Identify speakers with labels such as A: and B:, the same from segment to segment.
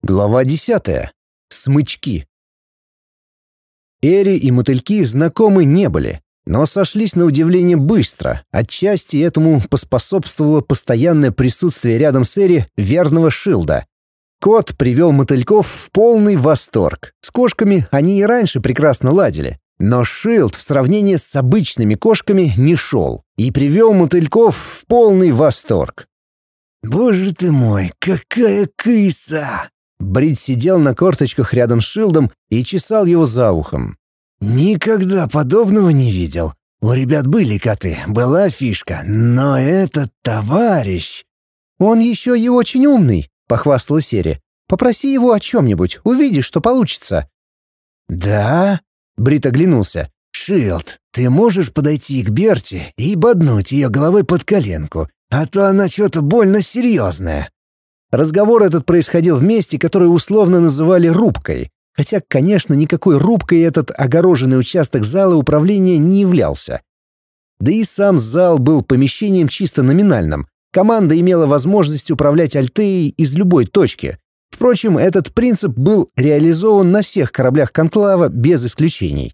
A: Глава 10. Смычки. Эри и мотыльки знакомы не были, но сошлись на удивление быстро. Отчасти этому поспособствовало постоянное присутствие рядом с Эри верного Шилда. Кот привел мотыльков в полный восторг. С кошками они и раньше прекрасно ладили. Но Шилд в сравнении с обычными кошками не шел и привел мотыльков в полный восторг.
B: «Боже ты мой, какая кыса!»
A: Брит сидел на корточках рядом с Шилдом и чесал его за ухом.
B: «Никогда подобного не видел. У ребят были коты, была фишка, но этот товарищ...»
A: «Он еще и очень умный», — похвасталась Эри. «Попроси его о чем-нибудь, увидишь, что получится».
B: «Да?» — Брит оглянулся. «Шилд, ты можешь подойти к Берти и боднуть ее головой под коленку, а то она что-то больно серьезная».
A: Разговор этот происходил в месте, которое условно называли рубкой, хотя, конечно, никакой рубкой этот огороженный участок зала управления не являлся. Да и сам зал был помещением чисто номинальным. Команда имела возможность управлять Альтеей из любой точки. Впрочем, этот принцип был реализован на всех кораблях Конклава без исключений.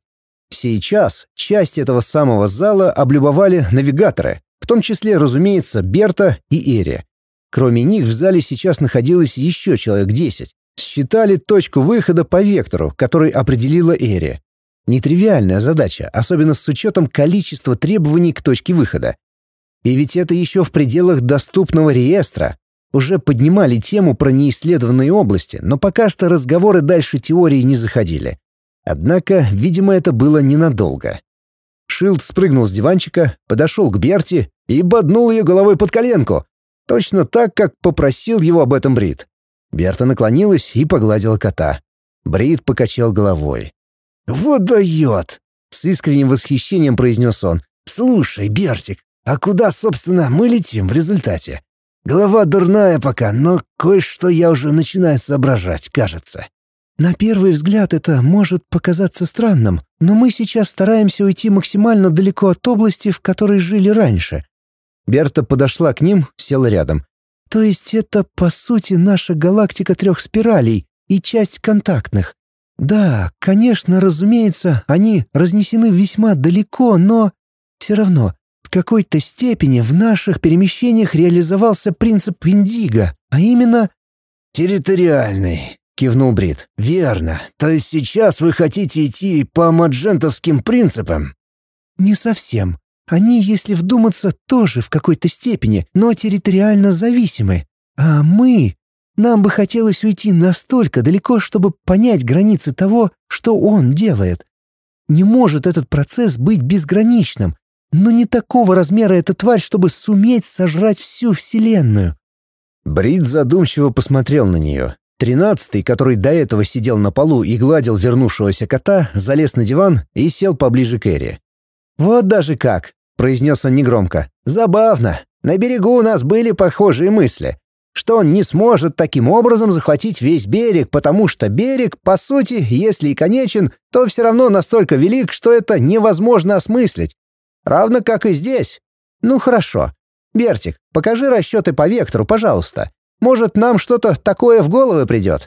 A: Сейчас часть этого самого зала облюбовали навигаторы, в том числе, разумеется, Берта и Эри. Кроме них в зале сейчас находилось еще человек 10. Считали точку выхода по вектору, который определила Эри. Нетривиальная задача, особенно с учетом количества требований к точке выхода. И ведь это еще в пределах доступного реестра. Уже поднимали тему про неисследованные области, но пока что разговоры дальше теории не заходили. Однако, видимо, это было ненадолго. Шилд спрыгнул с диванчика, подошел к Берти и боднул ее головой под коленку. Точно так, как попросил его об этом Брит. Берта наклонилась и погладила кота. Брит покачал головой.
B: «Вот дает!»
A: — с искренним восхищением произнес он.
B: «Слушай, Бертик, а куда, собственно, мы летим в результате? Голова дурная пока, но кое-что я уже начинаю соображать, кажется».
C: «На первый взгляд это может показаться странным, но мы сейчас стараемся уйти максимально далеко от области, в которой жили раньше».
A: Берта подошла к ним, села рядом.
C: «То есть это, по сути, наша галактика 3 спиралей и часть контактных. Да, конечно, разумеется, они разнесены весьма далеко, но все равно в какой-то степени в наших перемещениях реализовался принцип Индиго, а именно...»
B: «Территориальный», — кивнул Брит. «Верно. То есть сейчас вы хотите идти по маджентовским принципам?»
C: «Не совсем. Они, если вдуматься, тоже в какой-то степени, но территориально зависимы. А мы... Нам бы хотелось уйти настолько далеко, чтобы понять границы того, что он делает. Не может этот процесс быть безграничным, но не такого размера эта тварь, чтобы суметь сожрать всю Вселенную».
A: Брит задумчиво посмотрел на нее. 13-й, который до этого сидел на полу и гладил вернувшегося кота, залез на диван и сел поближе к Эри. «Вот даже как!» — произнес он негромко. «Забавно. На берегу у нас были похожие мысли. Что он не сможет таким образом захватить весь берег, потому что берег, по сути, если и конечен, то все равно настолько велик, что это невозможно осмыслить. Равно как и здесь. Ну хорошо. Бертик, покажи расчеты по вектору, пожалуйста. Может, нам что-то такое в голову придет?»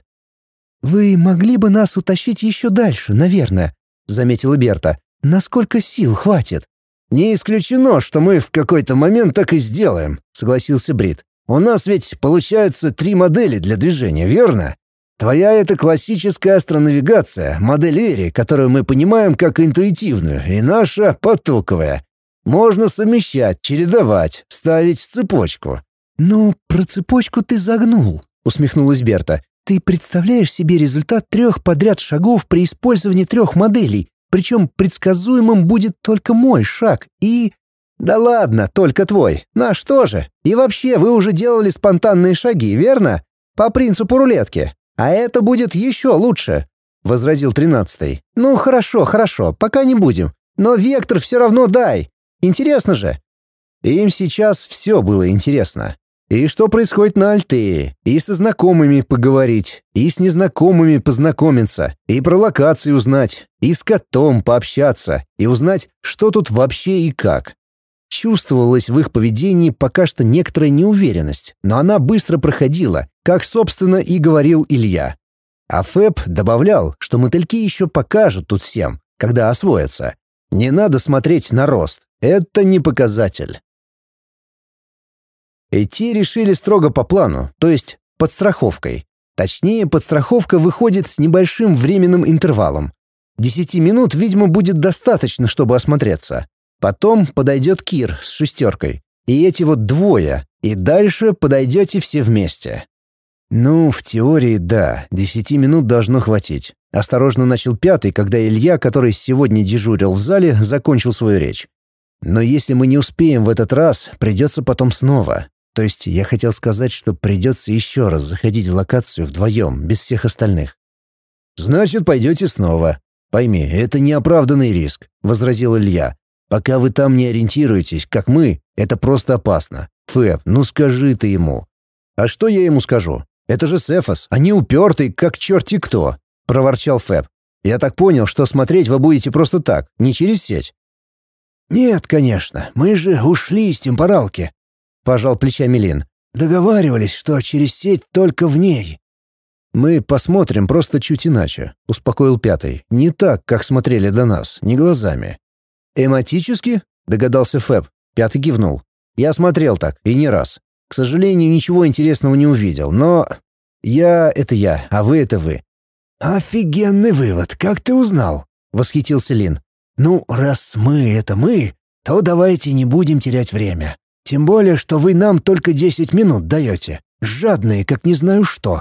C: «Вы могли бы нас утащить еще дальше, наверное», — заметила Берта. «Насколько сил хватит?»
B: «Не исключено, что мы в какой-то момент так и сделаем», — согласился Брит. «У нас ведь получается 3 модели для движения, верно? Твоя — это классическая астронавигация, модель Эри, которую мы понимаем как интуитивную, и наша — потоковая. Можно совмещать, чередовать, ставить в цепочку».
C: «Ну, про цепочку ты загнул», — усмехнулась Берта. «Ты представляешь себе результат 3 подряд шагов при использовании 3 моделей, причем предсказуемым будет только мой шаг и...»
A: «Да ладно, только твой. Наш тоже. И вообще, вы уже делали спонтанные шаги, верно? По принципу рулетки. А это будет еще лучше», — возразил 13-й. «Ну, хорошо, хорошо, пока не будем. Но вектор все равно дай. Интересно же». Им сейчас все было интересно. И что происходит на Альтее, и со знакомыми поговорить, и с незнакомыми познакомиться, и про локации узнать, и с котом пообщаться, и узнать, что тут вообще и как. Чувствовалась в их поведении пока что некоторая неуверенность, но она быстро проходила, как, собственно, и говорил Илья. А Фэб добавлял, что мотыльки еще покажут тут всем, когда освоятся. Не надо смотреть на рост, это не показатель. Идти решили строго по плану, то есть подстраховкой. Точнее, подстраховка выходит с небольшим временным интервалом. 10 минут, видимо, будет достаточно, чтобы осмотреться. Потом подойдет Кир с шестеркой. И эти вот двое. И дальше подойдете все вместе. Ну, в теории, да, 10 минут должно хватить. Осторожно начал Пятый, когда Илья, который сегодня дежурил в зале, закончил свою речь. Но если мы не успеем в этот раз, придется потом снова. То есть я хотел сказать, что придется еще раз заходить в локацию вдвоем, без всех остальных. «Значит, пойдете снова. Пойми, это неоправданный риск», — возразил Илья. «Пока вы там не ориентируетесь, как мы, это просто опасно. Фэб, ну скажи ты ему». «А что я ему скажу? Это же Сефос, они упертый, как черти кто», — проворчал Фэб. «Я так понял, что смотреть вы будете просто так, не через сеть».
B: «Нет, конечно, мы же ушли из темпоралки», — пожал плечами Лин. «Договаривались, что через сеть только в ней».
A: «Мы посмотрим просто чуть иначе», — успокоил Пятый. «Не так, как смотрели до нас, не глазами». «Эматически?» — догадался Фэб. Пятый кивнул. «Я смотрел так, и не раз. К сожалению, ничего интересного не увидел, но... Я — это я, а вы — это вы».
B: «Офигенный вывод, как ты узнал?» — восхитился Лин. «Ну, раз мы — это мы, то давайте не будем терять время. Тем более, что вы нам только 10 минут даете. Жадные, как не знаю что».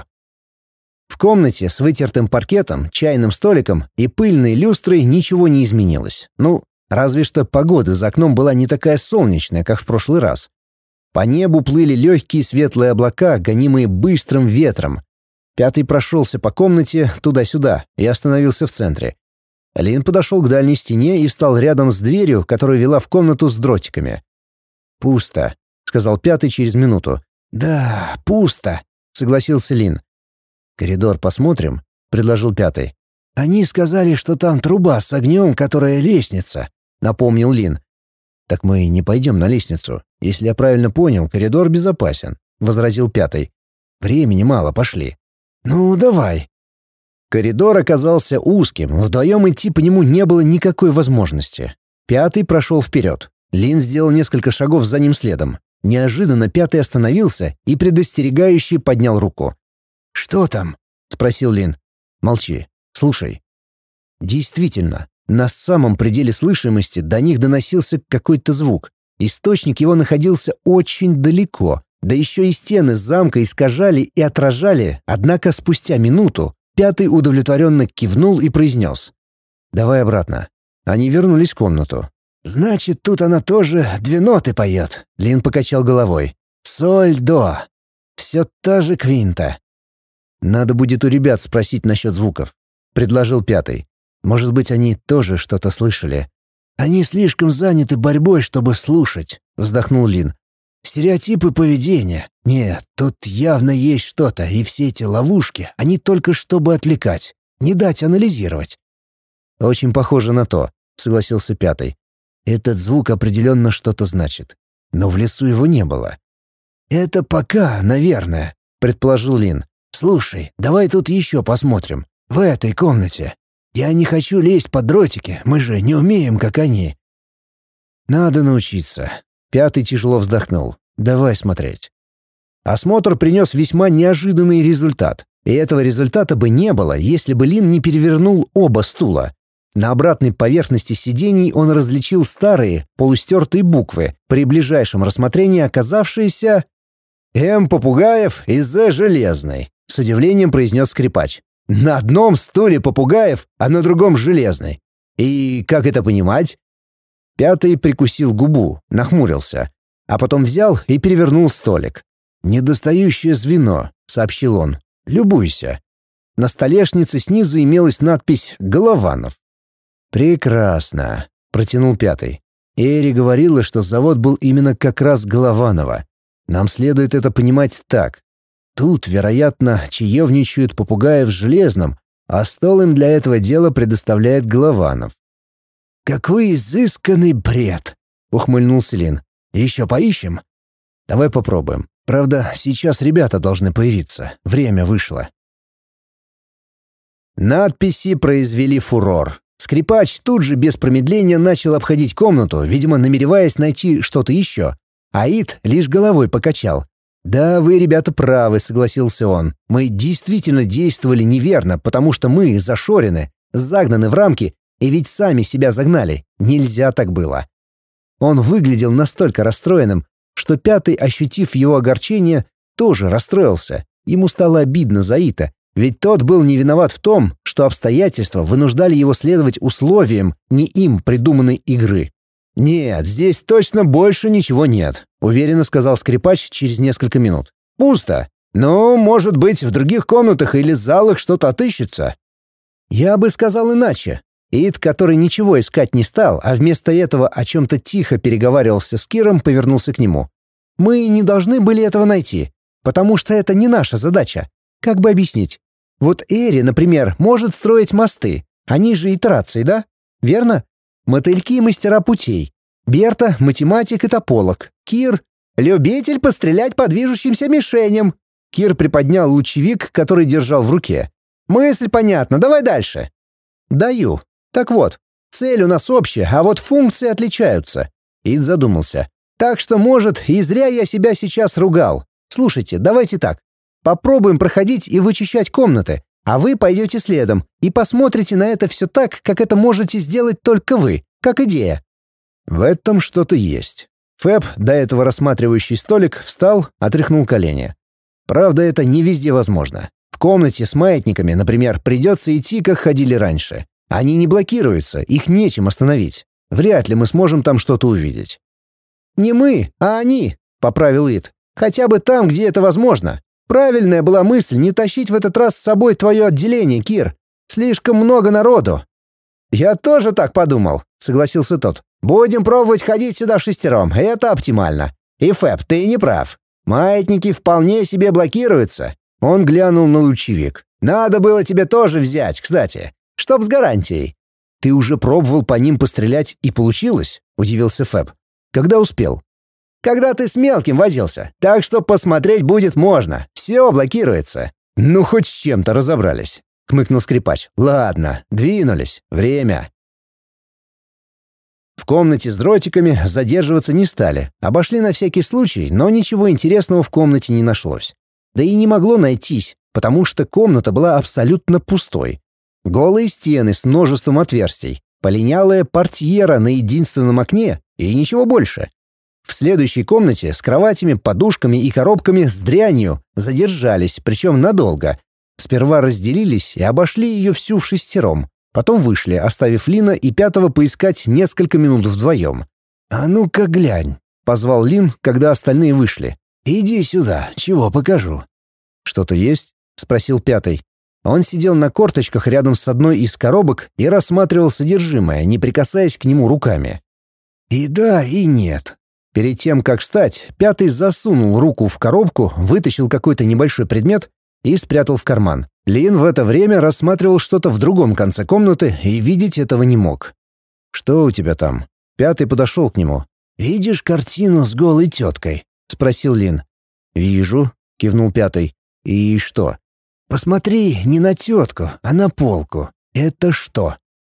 A: В комнате с вытертым паркетом, чайным столиком и пыльной люстрой ничего не изменилось. Ну, разве что погода за окном была не такая солнечная, как в прошлый раз. По небу плыли легкие светлые облака, гонимые быстрым ветром. Пятый прошелся по комнате туда-сюда и остановился в центре. Лин подошел к дальней стене и встал рядом с дверью, которая вела в комнату с дротиками. «Пусто», — сказал Пятый через минуту.
B: «Да, пусто», — согласился Лин.
A: «Коридор посмотрим?» — предложил Пятый.
B: «Они сказали, что там труба с огнем, которая лестница», — напомнил Лин.
A: «Так мы не пойдем на лестницу. Если я правильно понял, коридор безопасен», — возразил Пятый. «Времени мало, пошли».
B: «Ну, давай».
A: Коридор оказался узким, вдвоем идти по нему не было никакой возможности. Пятый прошел вперед. Лин сделал несколько шагов за ним следом. Неожиданно Пятый остановился и предостерегающе поднял руку.
B: «Что там?»
A: — спросил Лин. «Молчи. Слушай». Действительно, на самом пределе слышимости до них доносился какой-то звук. Источник его находился очень далеко, да еще и стены замка искажали и отражали, однако спустя минуту Пятый удовлетворенно кивнул и произнес. «Давай обратно». Они вернулись в комнату.
B: «Значит, тут она тоже 2 ноты поет», — Лин покачал головой. «Соль, до. Все та же квинта».
A: «Надо будет у ребят спросить насчет звуков», — предложил Пятый. «Может быть, они тоже что-то слышали».
B: «Они слишком заняты борьбой, чтобы слушать», — вздохнул Лин. «Стереотипы поведения. Нет, тут явно есть что-то, и все эти ловушки, они только чтобы отвлекать, не дать анализировать».
A: «Очень похоже на то», — согласился Пятый. «Этот звук определенно что-то значит. Но в лесу его не было».
B: «Это пока, наверное», — предположил Лин. «Слушай, давай тут еще посмотрим. В этой комнате. Я не хочу лезть под дротики, мы же не умеем, как они».
A: «Надо научиться». Пятый тяжело вздохнул. «Давай смотреть». Осмотр принес весьма неожиданный результат. И этого результата бы не было, если бы Лин не перевернул оба стула. На обратной поверхности сидений он различил старые, полустертые буквы, при ближайшем рассмотрении оказавшиеся... «М. Попугаев и З. Железный», — с удивлением произнес скрипач. «На одном стуле Попугаев, а на другом Железный. И как это понимать?» Пятый прикусил губу, нахмурился, а потом взял и перевернул столик. «Недостающее звено», — сообщил он. «Любуйся». На столешнице снизу имелась надпись «Голованов». «Прекрасно», — протянул Пятый. «Эри говорила, что завод был именно как раз Голованова. Нам следует это понимать так. Тут, вероятно, чаевничают Попугаев с Железным, а стол им для этого дела предоставляет Голованов».
B: «Какой изысканный бред!»
A: — ухмыльнулся Лин. «Еще поищем?» «Давай попробуем. Правда, сейчас ребята должны появиться. Время вышло». Надписи произвели фурор. Скрипач тут же без промедления начал обходить комнату, видимо, намереваясь найти что-то еще. Аид лишь головой покачал. «Да, вы, ребята, правы», — согласился он. «Мы действительно действовали неверно, потому что мы зашорены, загнаны в рамки, и ведь сами себя загнали. Нельзя так было». Он выглядел настолько расстроенным, что Пятый, ощутив его огорчение, тоже расстроился. Ему стало обидно за Ита, ведь тот был не виноват в том, что обстоятельства вынуждали его следовать условиям не им придуманной игры. «Нет, здесь точно больше ничего нет», — уверенно сказал скрипач через несколько минут. «Пусто. Но, может быть, в других комнатах или залах что-то отыщется». «Я бы сказал иначе». Ид, который ничего искать не стал, а вместо этого о чем-то тихо переговаривался с Киром, повернулся к нему. «Мы не должны были этого найти, потому что это не наша задача. Как бы объяснить? Вот Эри, например, может строить мосты. Они же итерации, да? Верно? Мотыльки — мастера путей. Берта — математик и тополог. Кир — любитель пострелять по движущимся мишеням». Кир приподнял лучевик, который держал в руке. «Мысль понятна, давай дальше». «Даю. Так вот, цель у нас общая, а вот функции отличаются». Ид задумался. «Так что, может, и зря я себя сейчас ругал. Слушайте, давайте так. Попробуем проходить и вычищать комнаты, а вы пойдете следом и посмотрите на это все так, как это можете сделать только вы, как идея». В этом что-то есть. Фэб, до этого рассматривающий столик, встал, отряхнул колени. Правда, это не везде возможно. В комнате с маятниками, например, придется идти, как ходили раньше. Они не блокируются, их нечем остановить. Вряд ли мы сможем там что-то увидеть. «Не мы, а они», — поправил Ид. «Хотя бы там, где это возможно. Правильная была мысль не тащить в этот раз с собой твое отделение, Кир. Слишком много народу». «Я тоже так подумал», — согласился тот. «Будем пробовать ходить сюда вшестером, это оптимально. И, Фэб, ты не прав. Маятники вполне себе блокируются». Он глянул на лучевик. «Надо было тебе тоже взять, кстати, чтоб с гарантией». «Ты уже пробовал по ним пострелять и получилось?» — удивился Фэб. «Когда успел?» «Когда ты с мелким возился, так что посмотреть будет можно. Все блокируется». «Ну, хоть с чем-то разобрались», — хмыкнул скрипач. «Ладно, двинулись. Время». В комнате с дротиками задерживаться не стали. Обошли на всякий случай, но ничего интересного в комнате не нашлось. Да и не могло найтись, потому что комната была абсолютно пустой. Голые стены с множеством отверстий, полинялая портьера на единственном окне и ничего больше. В следующей комнате с кроватями, подушками и коробками с дрянью задержались, причем надолго. Сперва разделились и обошли ее всю вшестером. Потом вышли, оставив Лина и Пятого поискать несколько минут вдвоем. «А ну-ка глянь», — позвал Лин, когда остальные вышли. «Иди сюда, чего покажу». «Что-то есть?» — спросил Пятый. Он сидел на корточках рядом с одной из коробок и рассматривал содержимое, не прикасаясь к нему руками. «И да, и нет». Перед тем, как встать, Пятый засунул руку в коробку, вытащил какой-то небольшой предмет и спрятал в карман. Лин в это время рассматривал что-то в другом конце комнаты и видеть этого не мог. «Что у тебя там?» Пятый подошел к нему. «Видишь картину с голой теткой?» — спросил Лин. «Вижу», — кивнул Пятый. «И что?» «Посмотри не на тетку, а на полку. Это что?»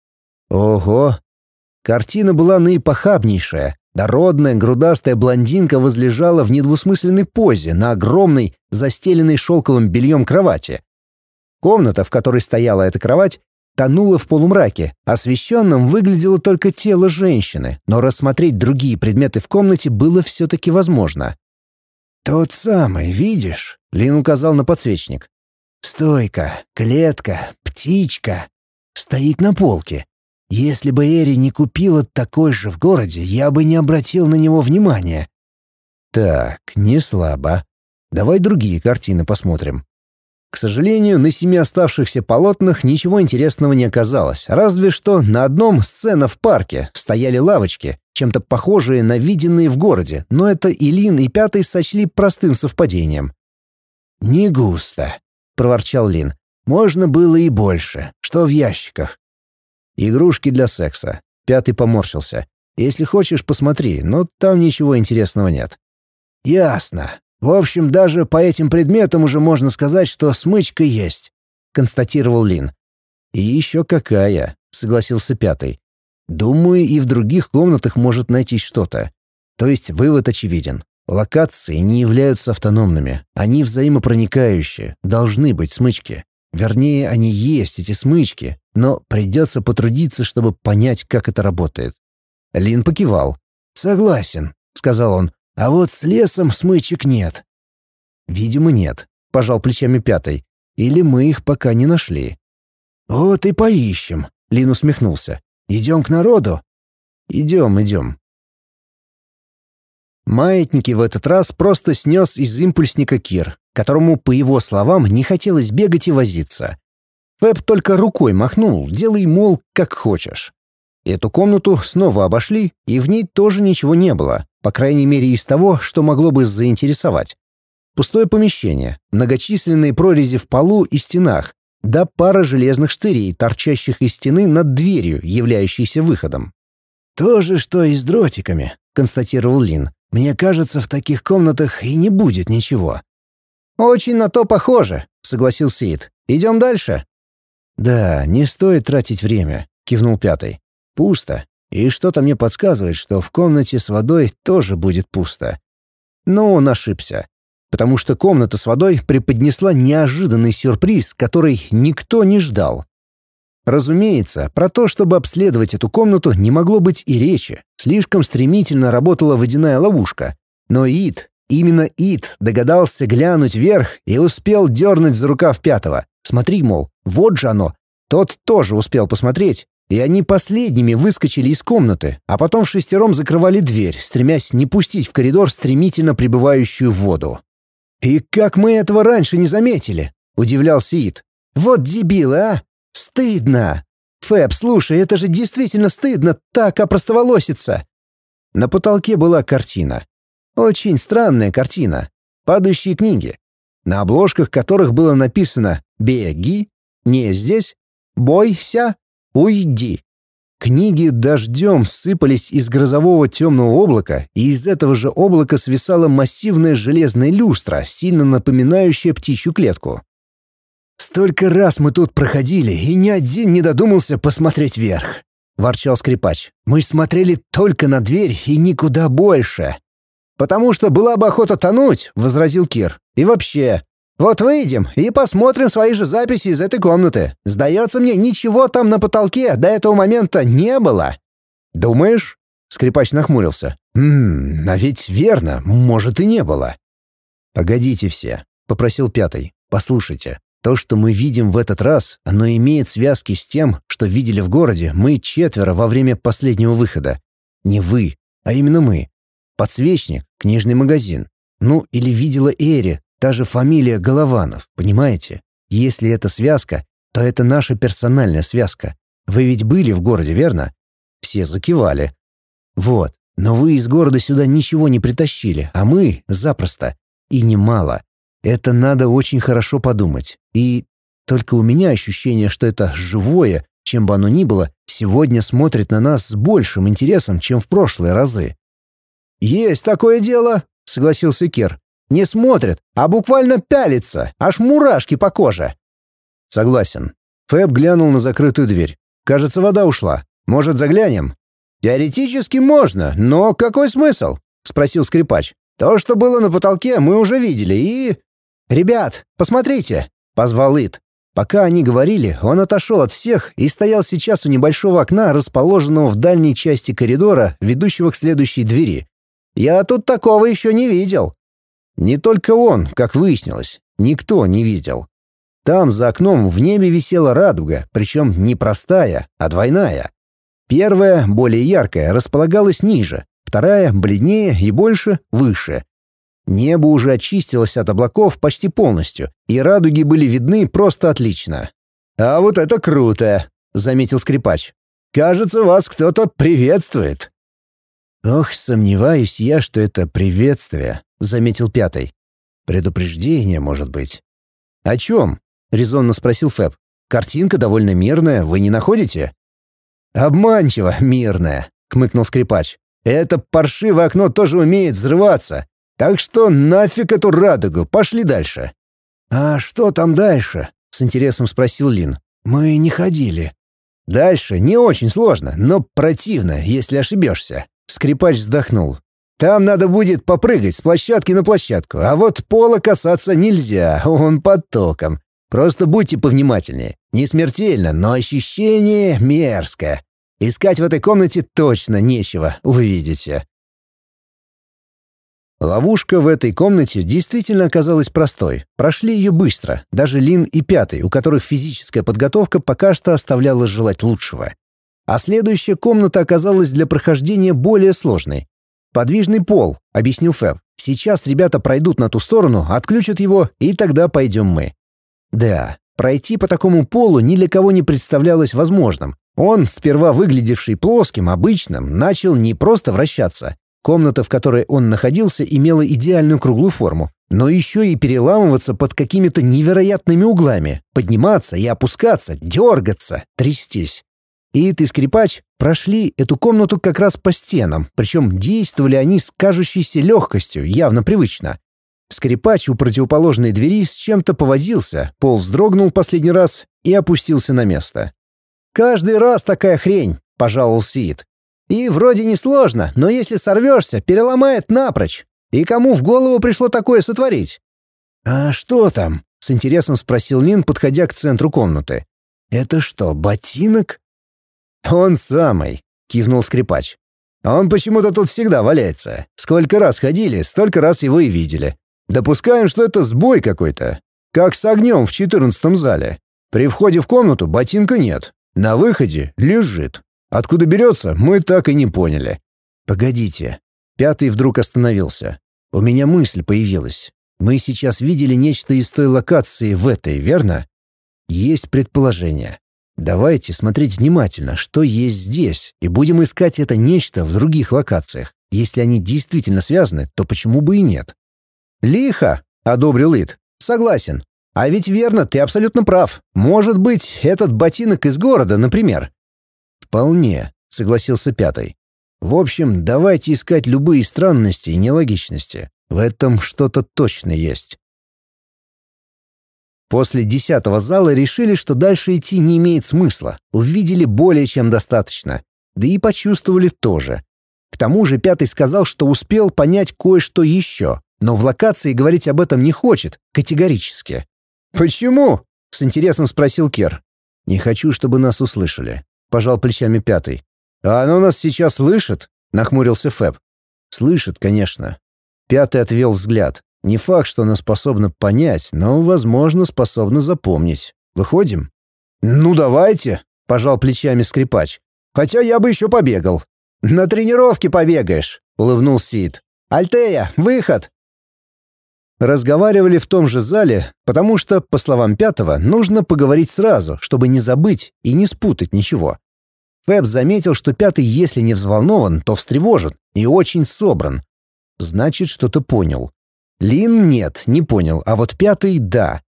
A: «Ого!» Картина была наипохабнейшая. Дородная, грудастая блондинка возлежала в недвусмысленной позе на огромной, застеленной шелковым бельем кровати. Комната, в которой стояла эта кровать, тонула в полумраке. Освещенным выглядело только тело женщины, но рассмотреть другие предметы в комнате было все-таки возможно. «Тот самый, видишь?» — Лин указал на подсвечник. «Стойка, клетка, птичка. Стоит на полке. Если бы Эри не купила такой же в городе, я бы не обратил на него внимания». «Так, не слабо. Давай другие картины посмотрим». К сожалению, на 7 оставшихся полотнах ничего интересного не оказалось, разве что на одном сцена в парке, стояли лавочки, чем-то похожие на виденные в городе, но это и Лин, и Пятый сочли простым совпадением. «Не густо», — проворчал Лин. «Можно было и больше. Что в ящиках?» «Игрушки для секса». Пятый поморщился. Если хочешь, посмотри, но там ничего интересного нет».
B: «Ясно. В общем, даже по этим предметам уже можно сказать, что смычка есть», — констатировал Лин.
A: «И еще какая», — согласился Пятый. «Думаю, и в других комнатах может найтись что-то. То есть вывод очевиден. Локации не являются автономными. Они взаимопроникающие, должны быть смычки. Вернее, они есть, эти смычки, но придется потрудиться, чтобы понять, как это работает». Лин покивал.
B: «Согласен», — сказал он. «А вот с лесом смычек нет».
A: «Видимо, нет», — пожал плечами Пятый. «Или мы их пока не нашли».
B: «Вот и поищем», — Лин усмехнулся. «Идем к народу?»
A: «Идем». Маятники в этот раз просто снес из импульсника Кир, которому, по его словам, не хотелось бегать и возиться. Фэб только рукой махнул, делай, мол, как хочешь. Эту комнату снова обошли, и в ней тоже ничего не было, по крайней мере из того, что могло бы заинтересовать. Пустое помещение, многочисленные прорези в полу и стенах, да пара железных штырей, торчащих из стены над дверью, являющейся выходом.
B: «То же, что и с дротиками», — констатировал Лин. «Мне кажется, в таких комнатах и не будет ничего».
A: «Очень на то похоже», — согласился Ид. «Идем дальше?» «Да, не стоит тратить время», — кивнул Пятый. «Пусто. И что-то мне подсказывает, что в комнате с водой тоже будет пусто». Но он ошибся, потому что комната с водой преподнесла неожиданный сюрприз, который никто не ждал. Разумеется, про то, чтобы обследовать эту комнату, не могло быть и речи. Слишком стремительно работала водяная ловушка. Но именно Ид догадался глянуть вверх и успел дернуть за рукав Пятого. Смотри, мол, вот же оно. Тот тоже успел посмотреть, и они последними выскочили из комнаты, а потом вшестером закрывали дверь, стремясь не пустить в коридор стремительно прибывающую воду. «И как мы этого раньше не заметили?» — удивлялся Ид. «Вот дебилы, а! Стыдно! Фэб, слушай, это же действительно стыдно так опростоволоситься!» На потолке была картина. Очень странная картина. Падающие книги, на обложках которых было написано «Беги», «Не здесь», «Бойся», «Уйди». Книги дождем сыпались из грозового темного облака, и из этого же облака свисала массивная железная люстра, сильно напоминающая птичью клетку. «Столько раз мы тут проходили, и ни один не додумался посмотреть вверх», — ворчал скрипач. «Мы смотрели только на дверь и никуда больше». «Потому что была бы охота тонуть», — возразил Кир. «И вообще, вот выйдем и посмотрим свои же записи из этой комнаты. Сдается мне, ничего там на потолке до этого момента не было». «Думаешь?» — скрипач нахмурился. А ведь верно, может и не было». «Погодите все», — попросил Пятый. «Послушайте, то, что мы видим в этот раз, оно имеет связки с тем, что видели в городе мы четверо во время последнего выхода. Не вы, а именно мы. Подсвечник, книжный магазин. Ну, или видела Эри, та же фамилия Голованов, понимаете? Если это связка, то это наша персональная связка. Вы ведь были в городе, верно?» Все закивали. «Вот, но вы из города сюда ничего не притащили, а мы — запросто. И немало. Это надо очень хорошо подумать. И только у меня ощущение, что это живое, чем бы оно ни было, сегодня смотрит на нас с большим интересом, чем в прошлые разы». «Есть такое дело», — согласился Кир. «Не смотрит, а буквально пялится, аж мурашки по коже». «Согласен». Фэб глянул на закрытую дверь. «Кажется, вода ушла. Может, заглянем?» «Теоретически можно, но какой смысл?» — спросил скрипач. «То, что было на потолке, мы уже видели, и...» «Ребят, посмотрите!» — позвал Ид. Пока они говорили, он отошел от всех и стоял сейчас у небольшого окна, расположенного в дальней части коридора, ведущего к следующей двери. «Я тут такого еще не видел». Не только он, как выяснилось, никто не видел. Там за окном в небе висела радуга, причем не простая, а двойная. Первая, более яркая, располагалась ниже, вторая, бледнее и больше, выше. Небо уже очистилось от облаков почти полностью, и радуги были видны просто отлично. «А вот это круто!» — заметил скрипач. «Кажется, вас кто-то приветствует». «Ох, сомневаюсь я, что это приветствие», — заметил Пятый. «Предупреждение, может быть». «О чем?» — резонно спросил Фэб. «Картинка довольно мирная, вы не находите?» «Обманчиво мирная», хмыкнул скрипач. «Это паршивое окно тоже умеет взрываться. Так что нафиг эту радугу, пошли дальше».
B: «А что там дальше?» — с интересом спросил Лин. «Мы не ходили».
A: «Дальше не очень сложно, но противно, если ошибешься». Скрипач вздохнул. «Там надо будет попрыгать с площадки на площадку, а вот пола касаться нельзя, он под током. Просто будьте повнимательнее. Не смертельно, но ощущение мерзкое. Искать в этой комнате точно нечего, увидите». Ловушка в этой комнате действительно оказалась простой. Прошли ее быстро, даже Лин и Пятый, у которых физическая подготовка пока что оставляла желать лучшего. А следующая комната оказалась для прохождения более сложной. «Подвижный пол», — объяснил Фэб. «Сейчас ребята пройдут на ту сторону, отключат его, и тогда пойдем мы». Да, пройти по такому полу ни для кого не представлялось возможным. Он, сперва выглядевший плоским, обычным, начал не просто вращаться. Комната, в которой он находился, имела идеальную круглую форму, но еще и переламываться под какими-то невероятными углами, подниматься и опускаться, дергаться, трястись. Ит и скрипач прошли эту комнату как раз по стенам, причем действовали они с кажущейся легкостью, явно привычно. Скрипач у противоположной двери с чем-то повозился, пол вздрогнул последний раз и опустился на место. «Каждый раз такая хрень», — пожаловался Ит. «И вроде несложно, но если сорвешься, переломает напрочь. И кому в голову пришло такое сотворить?»
B: «А что там?» — с интересом спросил Лин, подходя к центру комнаты. «Это что, ботинок?»
A: «Он самый», — кивнул скрипач. «Он почему-то тут всегда валяется. Сколько раз ходили, столько раз его и видели. Допускаем, что это сбой какой-то. Как с огнем в 14-м зале. При входе в комнату ботинка нет. На выходе лежит. Откуда берется, мы так и не поняли». «Погодите». Пятый вдруг остановился. «У меня мысль появилась. Мы сейчас видели нечто из той локации в этой, верно? Есть предположение. Давайте смотреть внимательно, что есть здесь, и будем искать это нечто в других локациях. Если они действительно связаны, то почему бы и нет?» «Лихо», — одобрил Ит. «Согласен. А ведь верно, ты абсолютно прав. Может быть, этот ботинок из города, например». «Вполне», — согласился Пятый. «В общем, давайте искать любые странности и нелогичности. В этом что-то точно есть». После 10-го зала решили, что дальше идти не имеет смысла. Увидели более чем достаточно. Да и почувствовали тоже. К тому же Пятый сказал, что успел понять кое-что еще, но в локации говорить об этом не хочет, категорически. «Почему?» — с интересом спросил Кер. «Не хочу, чтобы нас услышали», — пожал плечами Пятый. «А оно нас сейчас слышит?» — нахмурился Фэб. «Слышит, конечно». Пятый отвел взгляд. «Не факт, что она способна понять, но, возможно, способна запомнить. Выходим?» «Ну, давайте», — пожал плечами скрипач. «Хотя я бы еще побегал». «На тренировке побегаешь», — улыбнулся Ит. «Альтея, выход!» Разговаривали в том же зале, потому что, по словам Пятого, нужно поговорить сразу, чтобы не забыть и не спутать ничего. Фэб заметил, что Пятый, если не взволнован, то встревожен и очень собран. Значит, что-то понял. Лин нет, не понял, а вот Пятый — да.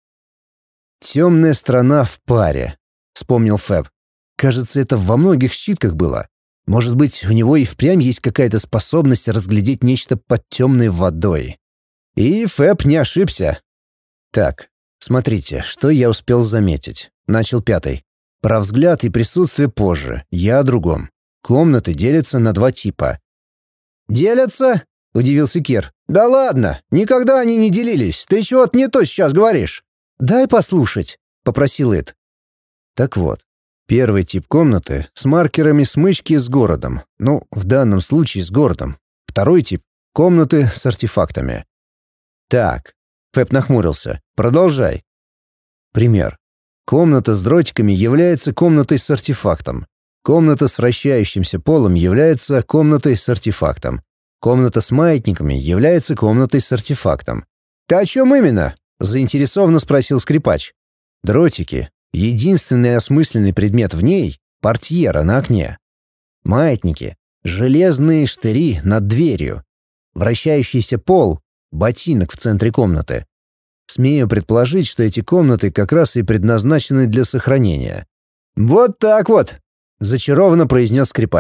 A: «Темная страна в паре», — вспомнил Фэб. «Кажется, это во многих читках было. Может быть, у него и впрямь есть какая-то способность разглядеть нечто под темной водой». И Фэб не ошибся. «Так, смотрите, что я успел заметить», — начал Пятый. «Про взгляд и присутствие позже, я о другом. Комнаты делятся на два типа». «Делятся?» — удивился Кир. «Да ладно, никогда они не делились. Ты чего-то не то сейчас говоришь». «Дай послушать», — попросил Эд. Так вот, первый тип комнаты с маркерами смычки с городом. Ну, в данном случае с городом. Второй тип — комнаты с артефактами. «Так», — Фэб нахмурился, — «продолжай». Пример. Комната с дротиками является комнатой с артефактом. Комната с вращающимся полом является комнатой с артефактом. Комната с маятниками является комнатой с артефактом. «Ты о чем именно?» — заинтересованно спросил скрипач. «Дротики. Единственный осмысленный предмет в ней — портьера на окне. Маятники. Железные штыри над дверью. Вращающийся пол — ботинок в центре комнаты. Смею предположить, что эти комнаты как раз и предназначены для сохранения». «Вот так вот!» — зачарованно произнес скрипач.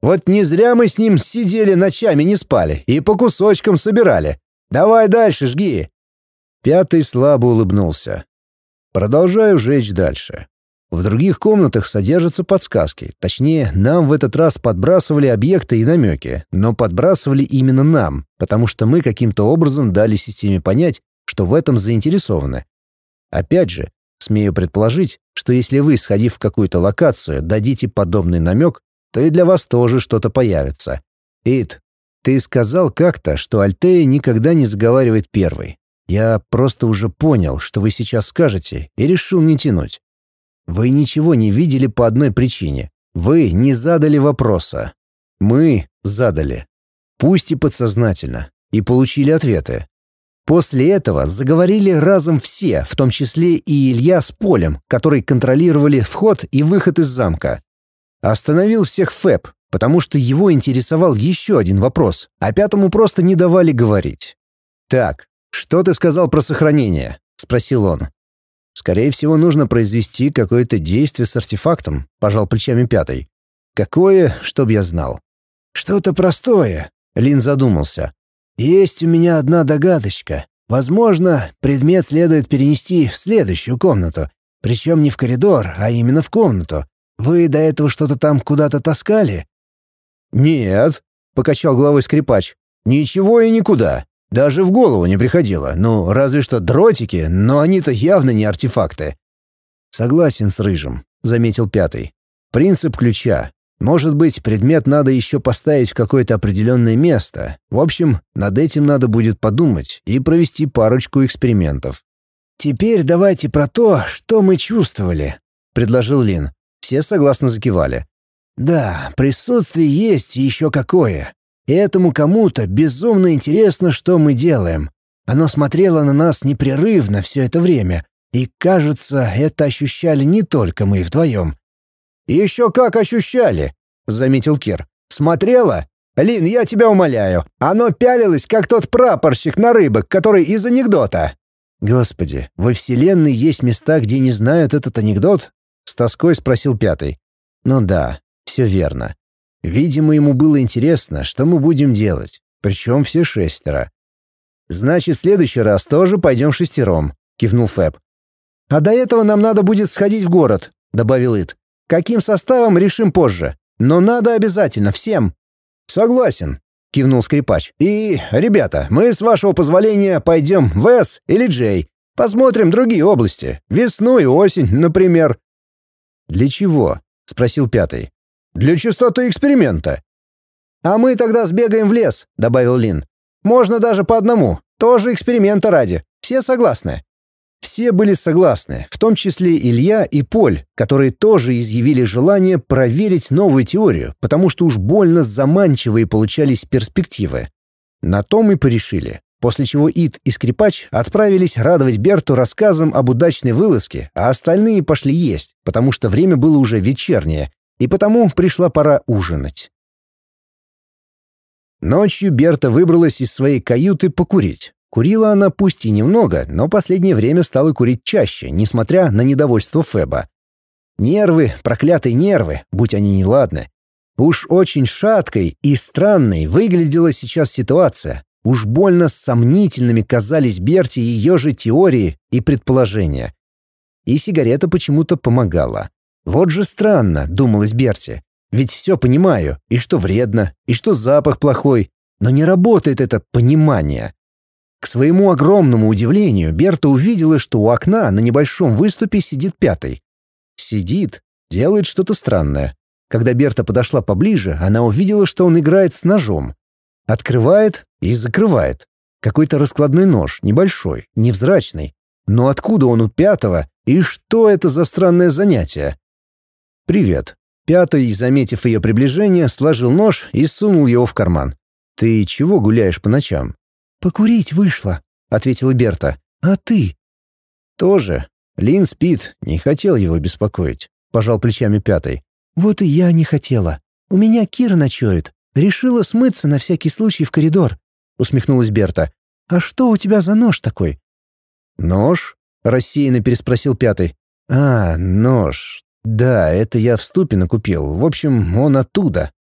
B: Вот не зря мы с ним сидели ночами, не спали и по кусочкам собирали. Давай дальше, жги».
A: Пятый слабо улыбнулся. Продолжаю жечь дальше. В других комнатах содержатся подсказки. Точнее, нам в этот раз подбрасывали объекты и намеки, но подбрасывали именно нам, потому что мы каким-то образом дали системе понять, что в этом заинтересованы. Опять же, смею предположить, что если вы, сходив в какую-то локацию, дадите подобный намек, то и для вас тоже что-то появится. Ит, ты сказал как-то, что Альтея никогда не заговаривает первой. Я просто уже понял, что вы сейчас скажете, и решил не тянуть. Вы ничего не видели по одной причине. Вы не задали вопроса. Мы задали. Пусть и подсознательно. И получили ответы. После этого заговорили разом все, в том числе и Илья с Полем, которые контролировали вход и выход из замка. Остановил всех Фэб, потому что его интересовал еще один вопрос, а пятому просто не давали говорить. «Так, что ты сказал про сохранение?» — спросил он. «Скорее всего, нужно произвести какое-то действие с артефактом», — пожал плечами пятый. «Какое, чтоб я знал?»
B: «Что-то простое», —
A: Лин задумался.
B: «Есть у меня одна догадочка. Возможно, предмет следует перенести в следующую комнату. Причем не в коридор, а именно в комнату. Вы до этого что-то там куда-то таскали?»
A: «Нет», — покачал головой скрипач. «Ничего и никуда. Даже в голову не приходило. Ну, разве что дротики, но они-то явно не артефакты». «Согласен с Рыжим», — заметил пятый. «Принцип ключа. Может быть, предмет надо еще поставить в какое-то определенное место. В общем, над этим надо будет подумать и провести парочку экспериментов».
B: «Теперь давайте про то, что мы чувствовали», — предложил Лин.
A: Все согласно закивали.
B: «Да, присутствие есть и еще какое. И этому кому-то безумно интересно, что мы делаем. Оно смотрело на нас непрерывно все это время, и, кажется, это ощущали не только мы вдвоем».
A: «Еще как ощущали», — заметил Кир. «Смотрела? Лин, я тебя умоляю. Оно пялилось, как тот прапорщик на рыбок, который из анекдота». «Господи, во Вселенной есть места, где не знают этот анекдот?» — с тоской спросил пятый. «Ну да, все верно. Видимо, ему было интересно, что мы будем делать, причем все шестеро». «Значит, в следующий раз тоже пойдем шестером», — кивнул Фэб. «А до этого нам надо будет сходить в город», — добавил Ит. «Каким составом решим позже, но надо обязательно всем». «Согласен», — кивнул скрипач. «И, ребята, мы, с вашего позволения, пойдем в С или Джей. Посмотрим другие области. Весну и осень, например». «Для чего?» — спросил пятый. «Для чистоты эксперимента». «А мы тогда сбегаем в лес», — добавил Лин. «Можно даже по одному. Тоже эксперимента ради. Все согласны?» Все были согласны, в том числе Илья и Поль, которые тоже изъявили желание проверить новую теорию, потому что уж больно заманчивые получались перспективы. На том и порешили, после чего Ит и Скрипач отправились радовать Берту рассказом об удачной вылазке, а остальные пошли есть, потому что время было уже вечернее, и потому пришла пора ужинать. Ночью Берта выбралась из своей каюты покурить. Курила она пусть и немного, но последнее время стала курить чаще, несмотря на недовольство Фэба. Нервы, проклятые нервы, будь они неладны. Уж очень шаткой и странной выглядела сейчас ситуация. Уж больно сомнительными казались Берте ее же теории и предположения. И сигарета почему-то помогала. Вот же странно, думалось Берте. Ведь все понимаю, и что вредно, и что запах плохой, но не работает это понимание. К своему огромному удивлению, Берта увидела, что у окна на небольшом выступе сидит пятый. Сидит, делает что-то странное. Когда Берта подошла поближе, она увидела, что он играет с ножом. Открывает и закрывает. Какой-то раскладной нож, небольшой, невзрачный. Но откуда он у пятого, и что это за странное занятие? «Привет». Пятый, заметив ее приближение, сложил нож и сунул его в карман. «Ты чего гуляешь по ночам?»
C: «Покурить вышла», — ответила Берта. «А ты?»
A: «Тоже. Лин спит, не хотел его беспокоить», — пожал плечами пятый.
C: «Вот и я не хотела. У меня Кира ночует. Решила смыться на всякий случай в коридор», — усмехнулась Берта. «А что у тебя за нож такой?»
A: «Нож?» — рассеянно переспросил пятый. «А, нож. Да, это я в Ступино купил. В общем, он оттуда».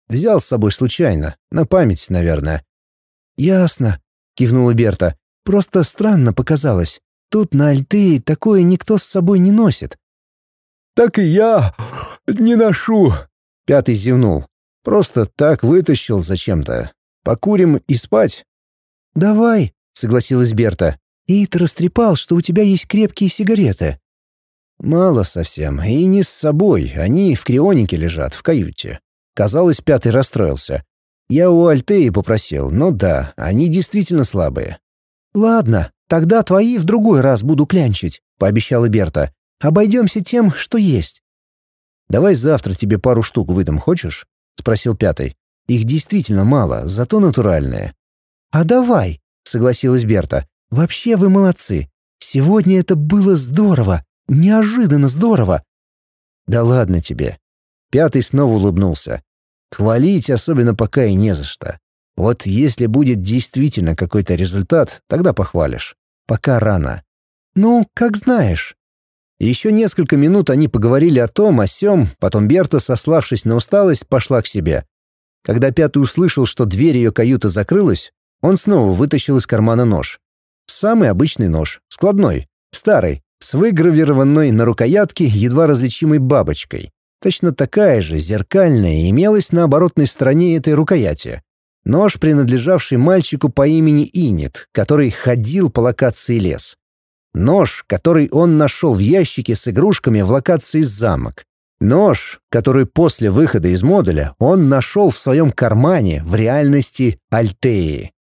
A: Взял с собой случайно, на память, наверное».
C: «Ясно», — кивнула Берта. «Просто странно показалось. Тут на Альтее такое никто с собой не носит».
B: «Так и я не ношу», — Пятый зевнул.
A: «Просто так вытащил зачем-то. Покурим и спать?»
C: «Давай», — согласилась Берта. «И ты растрепал, что у тебя есть крепкие сигареты».
A: «Мало совсем. И не с собой. Они в крионике лежат, в каюте». Казалось, Пятый расстроился. «Я у Альтеи попросил, но да, они действительно слабые».
C: «Ладно, тогда твои в другой раз буду клянчить», — пообещала Берта. «Обойдемся тем, что есть».
A: «Давай завтра тебе пару штук выдам, хочешь?» — спросил Пятый. «Их действительно мало, зато натуральные».
C: «А давай», — согласилась Берта. «Вообще вы молодцы. Сегодня это было здорово, неожиданно здорово».
A: «Да ладно тебе». Пятый снова улыбнулся. «Хвалить особенно пока и не за что. Вот если будет действительно какой-то результат, тогда похвалишь. Пока рано».
C: «Ну, как знаешь».
A: Еще несколько минут они поговорили о том, о сём, потом Берта, сославшись на усталость, пошла к себе. Когда Пятый услышал, что дверь ее каюты закрылась, он снова вытащил из кармана нож. Самый обычный нож, складной, старый, с выгравированной на рукоятке едва различимой бабочкой. Точно такая же, зеркальная, имелась на оборотной стороне этой рукояти. Нож, принадлежавший мальчику по имени Инет, который ходил по локации лес. Нож, который он нашел в ящике с игрушками в локации замок. Нож, который после выхода из модуля он нашел в своем кармане в реальности Альтеи.